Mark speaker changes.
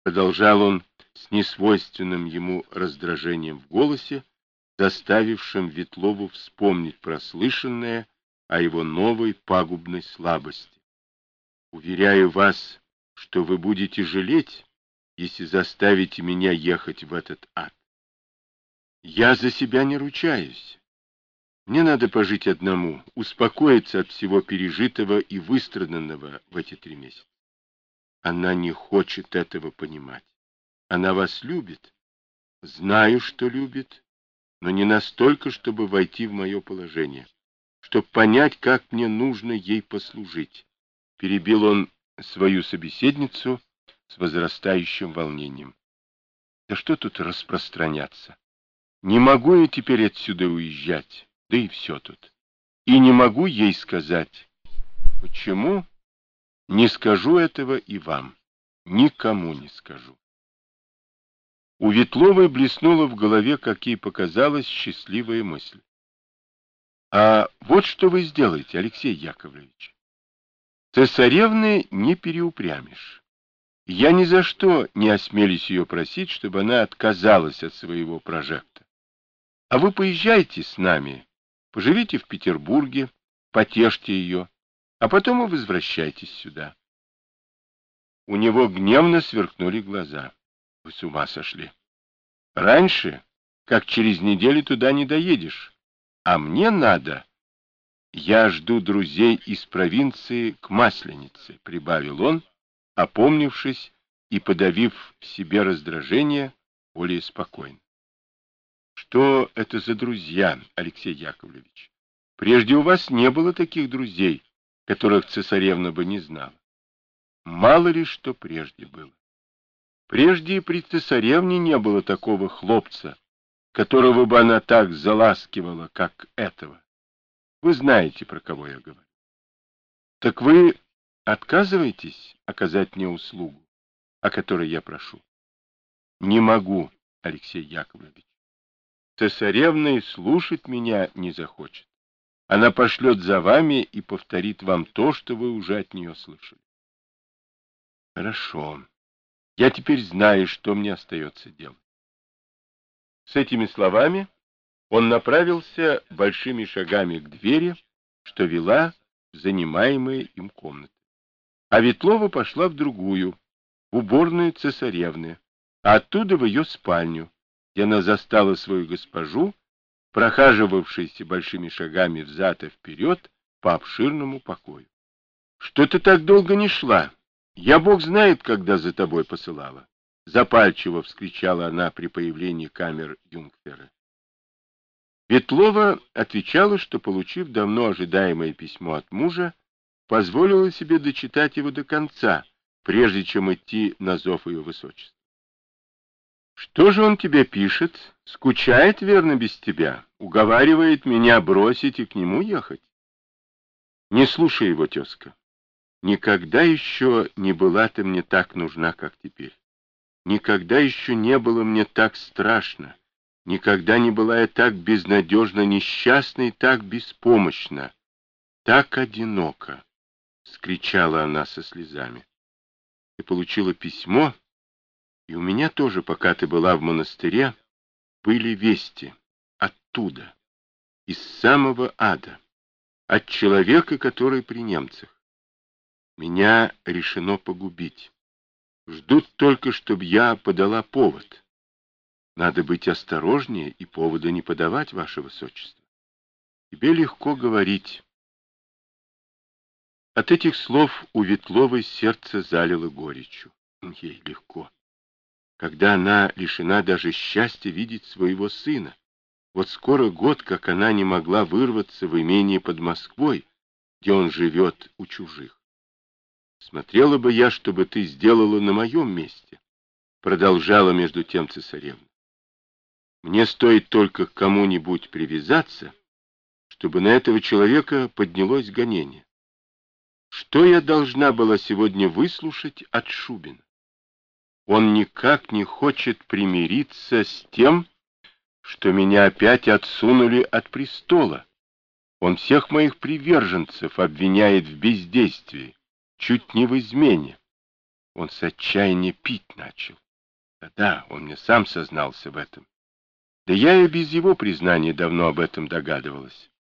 Speaker 1: продолжал он с несвойственным ему раздражением в голосе, заставившим Ветлову вспомнить прослышанное о его новой пагубной слабости. Уверяю вас, что вы будете жалеть, если заставите меня ехать в этот ад. Я за себя не ручаюсь. Мне надо пожить одному, успокоиться от всего пережитого и выстраданного в эти 3 месяца. Она не хочет этого понимать. Она вас любит. Знаю, что любит, но не настолько, чтобы войти в мое положение, чтобы понять, как мне нужно ей послужить. Перебил он свою собеседницу с возрастающим волнением. Да что тут распространяться? Не могу я теперь отсюда уезжать, да и все тут. И не могу ей сказать. Почему? Не скажу этого и вам. Никому не скажу. У Ветловой блеснула в голове, как ей показалось, счастливая мысль. А вот что вы сделаете, Алексей Яковлевич. Цесаревны не переупрямишь. Я ни за что не осмелюсь ее просить, чтобы она отказалась от своего прожекта. А вы поезжайте с нами, поживите в Петербурге, потешьте ее, а потом и возвращайтесь сюда. У него гневно сверкнули глаза. Вы с ума сошли. Раньше, как через неделю, туда не доедешь. А мне надо. Я жду друзей из провинции к Масленице, прибавил он, опомнившись и подавив в себе раздражение, более спокойно. Что это за друзья, Алексей Яковлевич? Прежде у вас не было таких друзей, которых цесаревна бы не знала. Мало ли что прежде было. Прежде и при цесаревне не было такого хлопца, которого бы она так заласкивала, как этого. Вы знаете, про кого я говорю. Так вы отказываетесь оказать мне услугу, о которой я прошу? Не могу, Алексей Яковлевич. Цесаревна и слушать меня не захочет. Она пошлет за вами и повторит вам то, что вы уже от нее слышали. Хорошо. Я теперь знаю, что мне остается делать. С этими словами он направился большими шагами к двери, что вела в занимаемые им комнаты. А Ветлова пошла в другую, в уборную цесаревны, а оттуда в ее спальню, где она застала свою госпожу, прохаживавшейся большими шагами взад и вперед по обширному покою. — Что ты так долго не шла? Я, бог знает, когда за тобой посылала. Запальчиво вскричала она при появлении камер Юнгфера. Ветлова отвечала, что, получив давно ожидаемое письмо от мужа, позволила себе дочитать его до конца, прежде чем идти на зов ее высочества. Что же он тебе пишет? Скучает, верно, без тебя? Уговаривает меня бросить и к нему ехать? Не слушай его, тезка. Никогда еще не была ты мне так нужна, как теперь. Никогда еще не было мне так страшно. Никогда не была я так безнадежно несчастна и так беспомощна, так одинока, — скричала она со слезами. Ты получила письмо, и у меня тоже, пока ты была в монастыре, были вести оттуда, из самого ада, от человека, который при немцах. Меня решено погубить. Ждут только, чтобы я подала повод. Надо быть осторожнее и повода не подавать, ваше высочество. Тебе легко говорить. От этих слов у Ветловой сердце залило горечью. Ей легко. Когда она лишена даже счастья видеть своего сына. Вот скоро год, как она не могла вырваться в имение под Москвой, где он живет у чужих. Смотрела бы я, чтобы ты сделала на моем месте, продолжала между тем цесаревна. Мне стоит только к кому-нибудь привязаться, чтобы на этого человека поднялось гонение. Что я должна была сегодня выслушать от Шубина? Он никак не хочет примириться с тем, что меня опять отсунули от престола. Он всех моих приверженцев обвиняет в бездействии, чуть не в измене. Он с отчаяния пить начал. Да, он мне сам сознался в этом. Да я и без его признания давно об этом догадывалась.